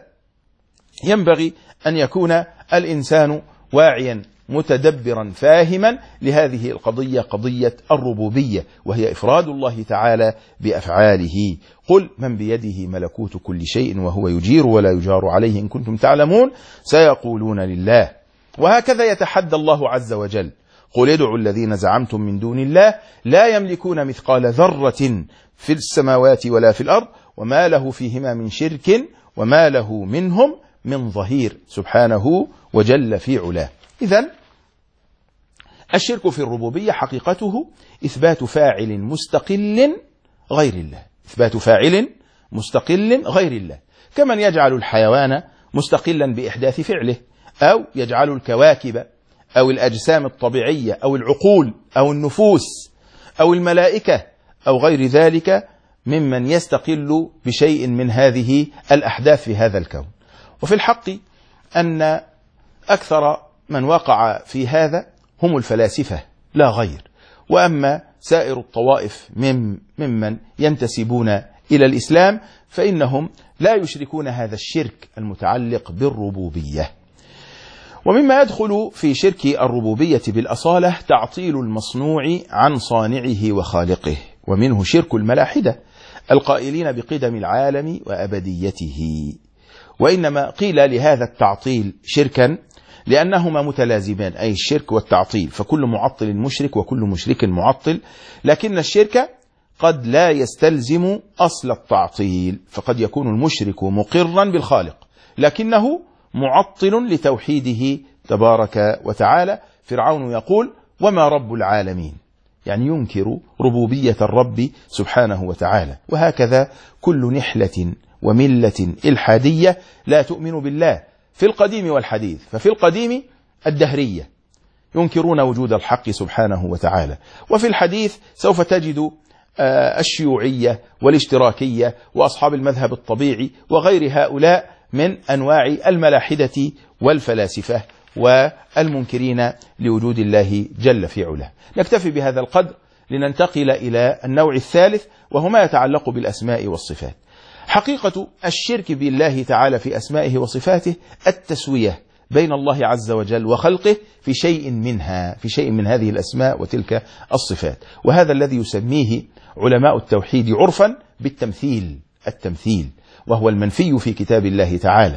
ينبغي أن يكون الإنسان واعيا متدبرا فاهما لهذه القضية، قضية الربوبية، وهي إفراد الله تعالى بأفعاله. قل من بيده ملكوت كل شيء وهو يجير ولا يجار عليه إن كنتم تعلمون، سيقولون لله. وهكذا يتحدى الله عز وجل: قل ادعوا الذين زعمتم من دون الله لا يملكون مثقال ذرة في السماوات ولا في الأرض وما له فيهما من شرك وما له منهم من ظهير سبحانه وجل في علاه. إذن الشرك في الربوبية حقيقته إثبات فاعل مستقل غير الله، إثبات فاعل مستقل غير الله، كمن يجعل الحيوان مستقلا بإحداث فعله، أو يجعل الكواكب أو الأجسام الطبيعية أو العقول أو النفوس أو الملائكة أو غير ذلك ممن يستقل بشيء من هذه الأحداث في هذا الكون. وفي الحق أن أكثر من وقع في هذا هم الفلاسفة لا غير، وأما سائر الطوائف ممن ينتسبون إلى الإسلام فإنهم لا يشركون هذا الشرك المتعلق بالربوبية. ومما يدخل في شرك الربوبية بالأصالة تعطيل المصنوع عن صانعه وخالقه، ومنه شرك الملاحدة القائلين بقدم العالم وأبديته. وإنما قيل لهذا التعطيل شركا لأنهما متلازمان، أي الشرك والتعطيل، فكل معطل مشرك وكل مشرك معطل، لكن الشرك قد لا يستلزم أصل التعطيل، فقد يكون المشرك مقرا بالخالق لكنه معطل لتوحيده تبارك وتعالى. فرعون يقول: وما رب العالمين، يعني ينكر ربوبية الرب سبحانه وتعالى. وهكذا كل نحلة وملة إلحادية لا تؤمن بالله في القديم والحديث. ففي القديم الدهرية، ينكرون وجود الحق سبحانه وتعالى. وفي الحديث سوف تجد الشيوعية والاشتراكية وأصحاب المذهب الطبيعي وغير هؤلاء من أنواع الملاحدة والفلاسفة والمنكرين لوجود الله جل في علاه. نكتفي بهذا القدر لننتقل إلى النوع الثالث، وهو ما يتعلق بالأسماء والصفات. حقيقة الشرك بالله تعالى في أسمائه وصفاته التسوية بين الله عز وجل وخلقه في شيء منها، في شيء من هذه الأسماء وتلك الصفات، وهذا الذي يسميه علماء التوحيد عرفا بالتمثيل، التمثيل، وهو المنفي في كتاب الله تعالى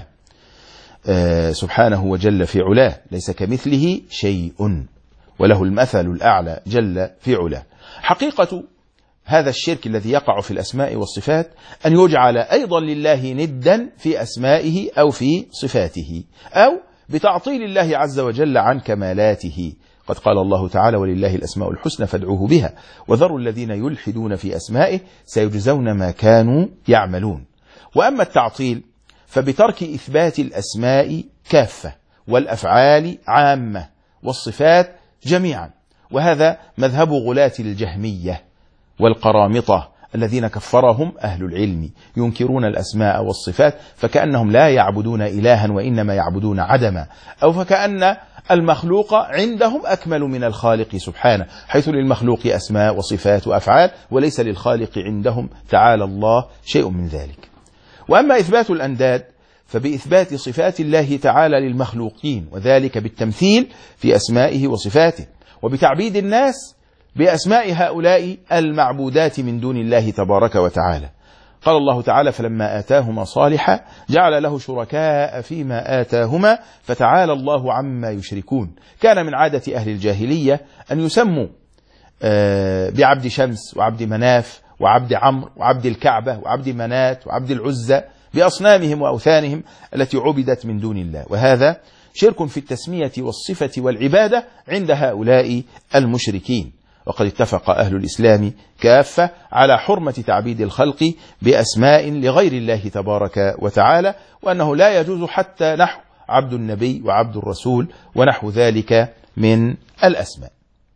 سبحانه وجل في علاه، ليس كمثله شيء وله المثل الأعلى جل في علاه. حقيقة هذا الشرك الذي يقع في الأسماء والصفات أن يجعل أيضا لله ندا في أسمائه أو في صفاته، أو بتعطيل الله عز وجل عن كمالاته. قد قال الله تعالى: ولله الأسماء الحسنى فادعوه بها وذروا الذين يلحدون في أسمائه سيجزون ما كانوا يعملون. وأما التعطيل فبترك إثبات الأسماء كافة والأفعال عامة والصفات جميعا، وهذا مذهب غلاة الجهمية والقرامطة الذين كفرهم أهل العلم، ينكرون الأسماء والصفات فكأنهم لا يعبدون إلها وإنما يعبدون عدما، أو فكأن المخلوق عندهم أكمل من الخالق سبحانه، حيث للمخلوق أسماء وصفات وأفعال وليس للخالق عندهم تعالى الله شيء من ذلك. وأما إثبات الأنداد فبإثبات صفات الله تعالى للمخلوقين، وذلك بالتمثيل في أسمائه وصفاته، وبتعبيد الناس بأسماء هؤلاء المعبودات من دون الله تبارك وتعالى. قال الله تعالى: فلما آتاهما صالحا جعل له شركاء فيما آتاهما فتعالى الله عما يشركون. كان من عادة أهل الجاهلية أن يسموا بعبد شمس وعبد مناف وعبد عمرو وعبد الكعبة وعبد منات وعبد العزى بأصنامهم وأوثانهم التي عبدت من دون الله، وهذا شرك في التسمية والصفة والعبادة عند هؤلاء المشركين. وقد اتفق أهل الإسلام كافة على حرمة تعبيد الخلق بأسماء لغير الله تبارك وتعالى، وأنه لا يجوز حتى نحو عبد النبي وعبد الرسول ونحو ذلك من الأسماء.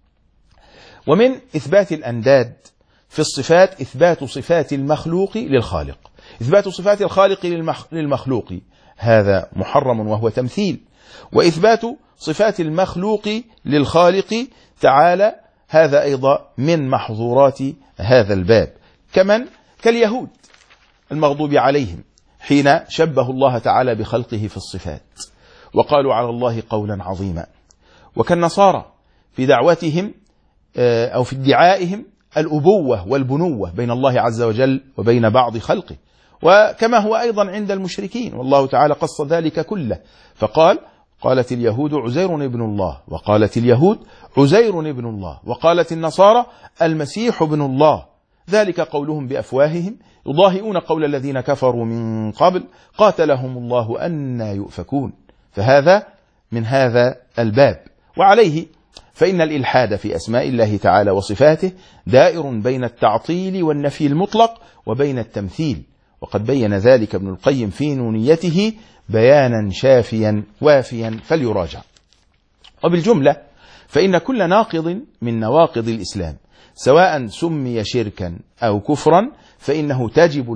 ومن إثبات الأنداد في الصفات إثبات صفات المخلوق للخالق. إثبات صفات الخالق للمخلوق هذا محرم وهو تمثيل، وإثبات صفات المخلوق للخالق تعالى هذا أيضا من محظورات هذا الباب، كاليهود المغضوب عليهم حين شبه الله تعالى بخلقه في الصفات وقالوا على الله قولا عظيما، وكالنصارى في دعوتهم أو في ادعائهم الأبوة والبنوة بين الله عز وجل وبين بعض خلقه، وكما هو أيضا عند المشركين، والله تعالى قص ذلك كله فقال: قالت اليهود عزير ابن الله، وقالت اليهود عزير ابن الله، وقالت النصارى المسيح ابن الله، ذلك قولهم بأفواههم يضاهئون قول الذين كفروا من قبل قاتلهم الله أنى يؤفكون. فهذا من هذا الباب. وعليه فإن الإلحاد في أسماء الله تعالى وصفاته دائر بين التعطيل والنفي المطلق وبين التمثيل، وقد بين ذلك ابن القيم في نونيته بيانا شافيا وافيا فليراجع. وبالجملة فإن كل ناقض من نواقض الإسلام سواء سمي شركا أو كفرا فإنه تجب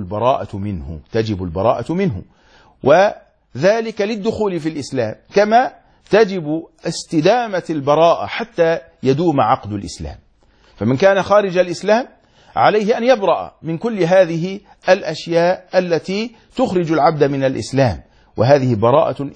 البراءة منه، وذلك للدخول في الإسلام، كما تجب استدامة البراءة حتى يدوم عقد الإسلام. فمن كان خارج الإسلام عليه أن يبرأ من كل هذه الأشياء التي تخرج العبد من الإسلام، وهذه براءة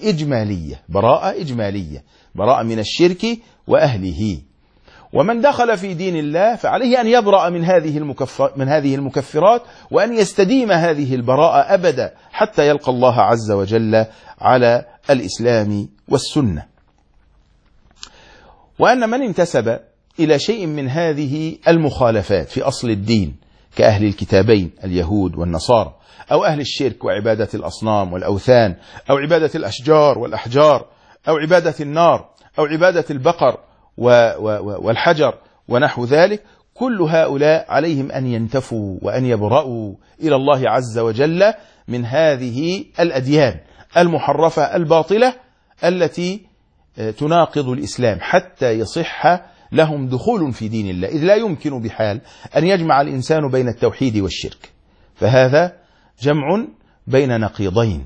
إجمالية، براءة من الشرك وأهله. ومن دخل في دين الله فعليه أن يبرأ من هذه المكفرات، وأن يستديم هذه البراءة أبدا حتى يلقى الله عز وجل على الإسلام والسنة. وأن من انتسب إلى شيء من هذه المخالفات في أصل الدين كأهل الكتابين اليهود والنصارى، أو أهل الشرك وعبادة الأصنام والأوثان، أو عبادة الأشجار والأحجار، أو عبادة النار، أو عبادة البقر والحجر ونحو ذلك، كل هؤلاء عليهم أن ينتفوا وأن يبرأوا إلى الله عز وجل من هذه الأديان المحرفة الباطلة التي تناقض الإسلام حتى يصح لهم دخول في دين الله، إذ لا يمكن بحال أن يجمع الإنسان بين التوحيد والشرك، فهذا جمع بين نقيضين،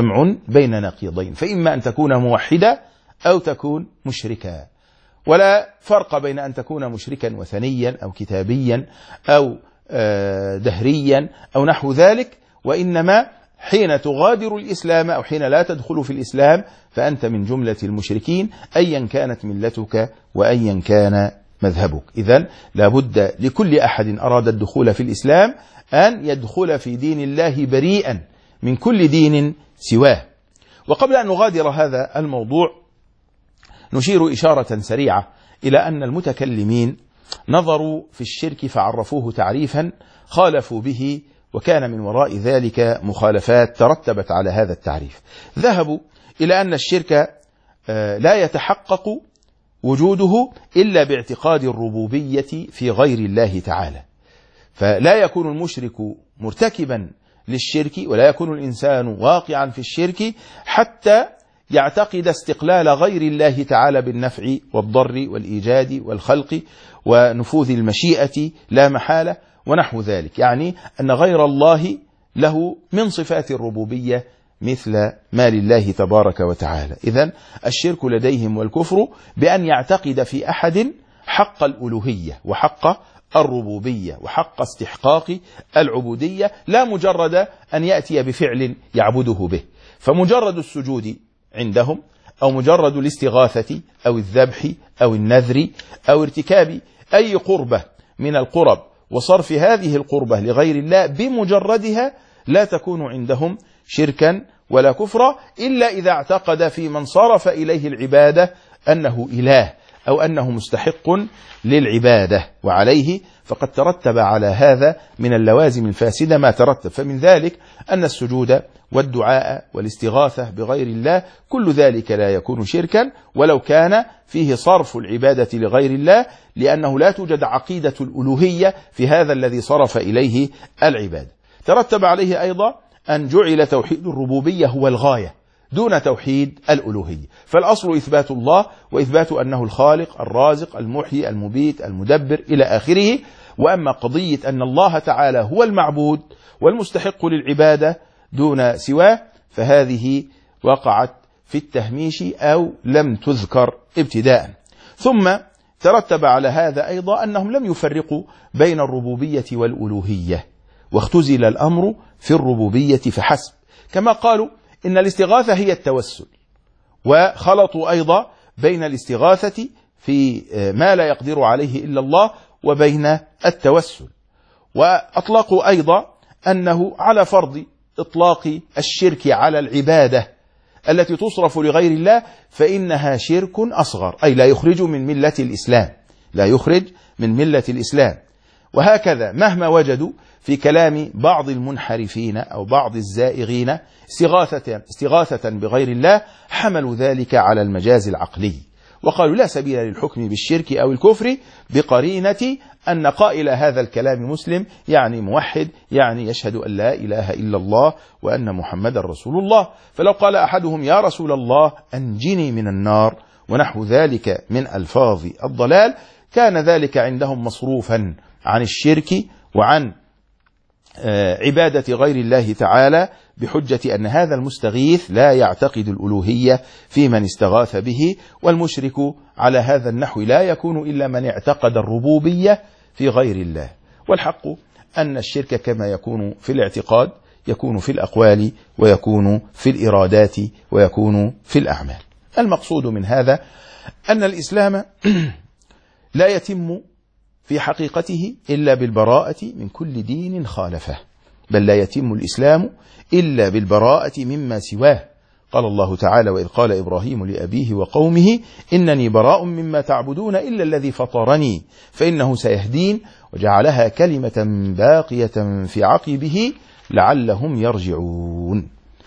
فإما أن تكون موحدا أو تكون مشركا، ولا فرق بين أن تكون مشركا وثنيا أو كتابيا أو دهريا أو نحو ذلك، وإنما حين تغادر الإسلام أو حين لا تدخل في الإسلام فأنت من جملة المشركين أيا كانت ملتك وأيا كان مذهبك. إذن لابد لكل أحد أراد الدخول في الإسلام أن يدخل في دين الله بريئا من كل دين سواه. وقبل أن نغادر هذا الموضوع نشير إشارة سريعة إلى أن المتكلمين نظروا في الشرك فعرفوه تعريفا خالفوا به، وكان من وراء ذلك مخالفات ترتبت على هذا التعريف. ذهبوا إلى أن الشرك لا يتحقق وجوده إلا باعتقاد الربوبية في غير الله تعالى، فلا يكون المشرك مرتكبا للشرك ولا يكون الإنسان واقعا في الشرك حتى يعتقد استقلال غير الله تعالى بالنفع والضر والإيجاد والخلق ونفوذ المشيئة لا محالة ونحو ذلك، يعني أن غير الله له من صفات الربوبية مثل ما لله تبارك وتعالى. إذن الشرك لديهم والكفر بأن يعتقد في أحد حق الألوهية وحق الربوبية وحق استحقاق العبودية، لا مجرد أن يأتي بفعل يعبده به. فمجرد السجود عندهم أو مجرد الاستغاثة أو الذبح أو النذر أو ارتكاب أي قربة من القرب وصرف هذه القربة لغير الله بمجردها لا تكون عندهم شركا ولا كفرا، إلا إذا اعتقد في من صرف إليه العبادة أنه إله أو أنه مستحق للعبادة، وعليه فقد ترتب على هذا من اللوازم الفاسدة ما ترتب. فمن ذلك أن السجود والدعاء والاستغاثة بغير الله كل ذلك لا يكون شركا ولو كان فيه صرف العبادة لغير الله، لأنه لا توجد عقيدة الألوهية في هذا الذي صرف إليه العبادة. ترتب عليه أيضا أن جعل توحيد الربوبية هو الغاية دون توحيد الألوهية، فالأصل إثبات الله وإثبات أنه الخالق الرازق المحيي المبيت المدبر إلى آخره. وأما قضية أن الله تعالى هو المعبود والمستحق للعبادة دون سواه فهذه وقعت في التهميش أو لم تذكر ابتداء. ثم ترتب على هذا أيضا أنهم لم يفرقوا بين الربوبية والألوهية، واختزل الأمر في الربوبية فحسب، كما قالوا إن الاستغاثة هي التوسل، وخلطوا أيضا بين الاستغاثة في ما لا يقدر عليه إلا الله وبين التوسل. وأطلقوا أيضا أنه على فرض إطلاق الشرك على العبادة التي تصرف لغير الله فإنها شرك أصغر، أي لا يخرج من ملة الإسلام، لا يخرج من ملة الإسلام. وهكذا مهما وجدوا في كلام بعض المنحرفين أو بعض الزائغين استغاثة بغير الله حملوا ذلك على المجاز العقلي، وقالوا لا سبيل للحكم بالشرك أو الكفر بقرينة أن قائل هذا الكلام مسلم، يعني موحد، يعني يشهد أن لا إله إلا الله وأن محمد رسول الله. فلو قال أحدهم يا رسول الله أنجني من النار ونحو ذلك من ألفاظ الضلال كان ذلك عندهم مصروفا عن الشرك وعن عبادة غير الله تعالى بحجة أن هذا المستغيث لا يعتقد الألوهية في من استغاث به، والمشرك على هذا النحو لا يكون إلا من اعتقد الربوبية في غير الله. والحق أن الشرك كما يكون في الاعتقاد يكون في الأقوال ويكون في الإرادات ويكون في الأعمال. المقصود من هذا أن الإسلام لا يتم في حقيقته إلا بالبراءة من كل دين خالفه، بل لا يتم الإسلام إلا بالبراءة مما سواه. قال الله تعالى وإذ قال إبراهيم لأبيه وقومه إنني براء مما تعبدون إلا الذي فطرني فإنه سيهدين وجعلها كلمة باقية في عقبه لعلهم يرجعون.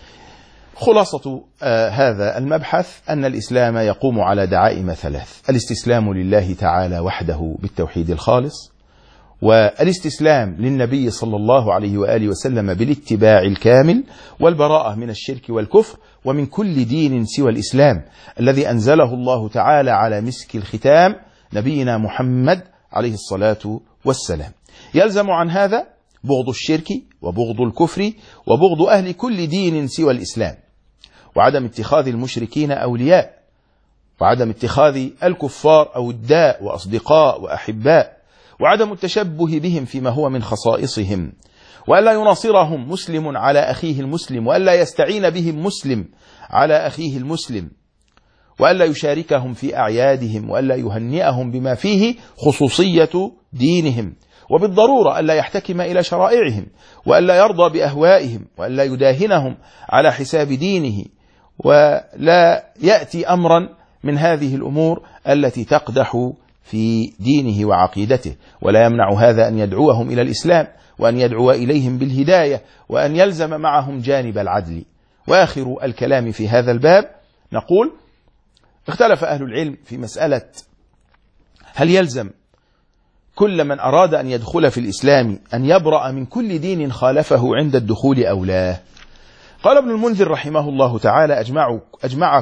خلاصة هذا المبحث أن الإسلام يقوم على دعائم ثلاث: الاستسلام لله تعالى وحده بالتوحيد الخالص، والاستسلام للنبي صلى الله عليه وآله وسلم بالاتباع الكامل، والبراءة من الشرك والكفر ومن كل دين سوى الإسلام الذي أنزله الله تعالى على مسك الختام نبينا محمد عليه الصلاة والسلام. يلزم عن هذا بغض الشرك وبغض الكفر وبغض أهل كل دين سوى الإسلام، وعدم اتخاذ المشركين أولياء، وعدم اتخاذ الكفار أوداء وأصدقاء وأحباء، وعدم التشبه بهم فيما هو من خصائصهم، وألا يناصرهم مسلم على أخيه المسلم، وألا يستعين بهم مسلم على أخيه المسلم، وألا يشاركهم في أعيادهم، وألا يهنئهم بما فيه خصوصية دينهم، وبالضرورة ألا يحتكم إلى شرائعهم، وألا يرضى بأهوائهم، وألا يداهنهم على حساب دينه، ولا يأتي أمرا من هذه الأمور التي تقدح في دينه وعقيدته، ولا يمنع هذا أن يدعوهم إلى الإسلام، وأن يدعو إليهم بالهداية، وأن يلزم معهم جانب العدل. وآخر الكلام في هذا الباب نقول: اختلف أهل العلم في مسألة هل يلزم كل من أراد أن يدخل في الإسلام أن يبرأ من كل دين خالفه عند الدخول أو لا. قال ابن المنذر رحمه الله تعالى: أجمع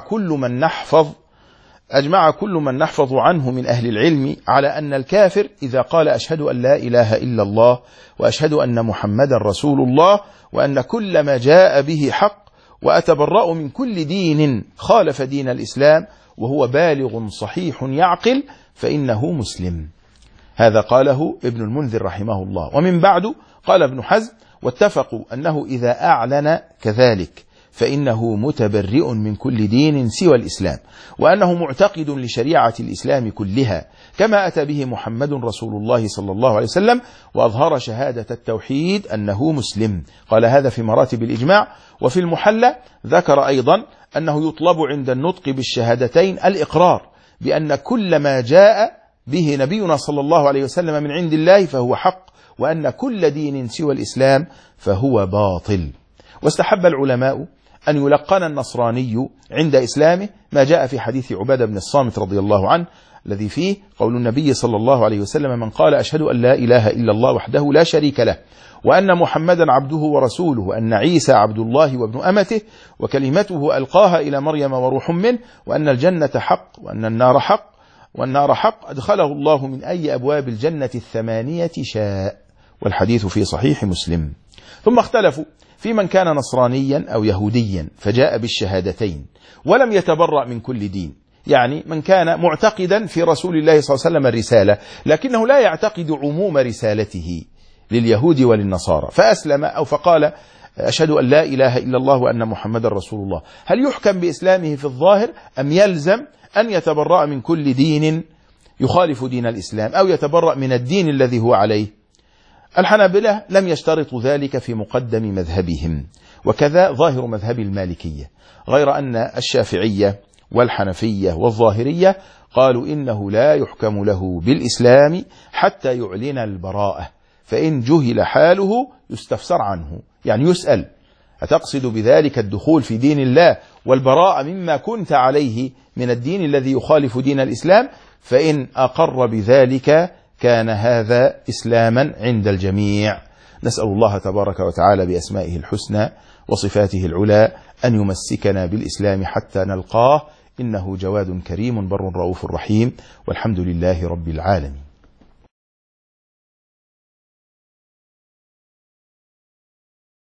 كل من نحفظ عنه من أهل العلم على أن الكافر إذا قال أشهد أن لا إله إلا الله وأشهد أن محمدا رسول الله وأن كل ما جاء به حق وأتبرأ من كل دين خالف دين الإسلام وهو بالغ صحيح يعقل فإنه مسلم. هذا قاله ابن المنذر رحمه الله. ومن بعد قال ابن حزم: واتفقوا أنه إذا أعلن كذلك فإنه متبرئ من كل دين سوى الإسلام، وأنه معتقد لشريعة الإسلام كلها كما أتى به محمد رسول الله صلى الله عليه وسلم، وأظهر شهادة التوحيد أنه مسلم. قال هذا في مراتب الإجماع. وفي المحلى ذكر أيضا أنه يطلب عند النطق بالشهادتين الإقرار بأن كل ما جاء به نبينا صلى الله عليه وسلم من عند الله فهو حق، وأن كل دين سوى الإسلام فهو باطل. واستحب العلماء أن يلقن النصراني عند إسلامه ما جاء في حديث عبادة بن الصامت رضي الله عنه الذي فيه قول النبي صلى الله عليه وسلم: من قال أشهد أن لا إله إلا الله وحده لا شريك له وأن محمدا عبده ورسوله وأن عيسى عبد الله وابن أمته وكلمته ألقاها إلى مريم وروح منه وأن الجنة حق وأن النار حق أدخله الله من أي أبواب الجنة 8 شاء. والحديث في صحيح مسلم. ثم اختلفوا في من كان نصرانيا أو يهوديا فجاء بالشهادتين ولم يتبرأ من كل دين، يعني من كان معتقدا في رسول الله صلى الله عليه وسلم الرسالة لكنه لا يعتقد عموم رسالته لليهود وللنصارى، فأسلم أو فقال أشهد أن لا إله إلا الله وأن محمد رسول الله، هل يحكم بإسلامه في الظاهر أم يلزم أن يتبرأ من كل دين يخالف دين الإسلام أو يتبرأ من الدين الذي هو عليه؟ الحنابلة لم يشترطوا ذلك في مقدم مذهبهم، وكذا ظاهر مذهب المالكية، غير أن الشافعية والحنفية والظاهرية قالوا إنه لا يحكم له بالإسلام حتى يعلن البراءة، فإن جهل حاله يستفسر عنه، يعني يسأل: أتقصد بذلك الدخول في دين الله والبراءة مما كنت عليه من الدين الذي يخالف دين الإسلام؟ فإن أقر بذلك كان هذا إسلاما عند الجميع. نسأل الله تبارك وتعالى بأسمائه الحسنى وصفاته العلى أن يمسكنا بالإسلام حتى نلقاه، إنه جواد كريم بر رؤوف رحيم، والحمد لله رب العالمين.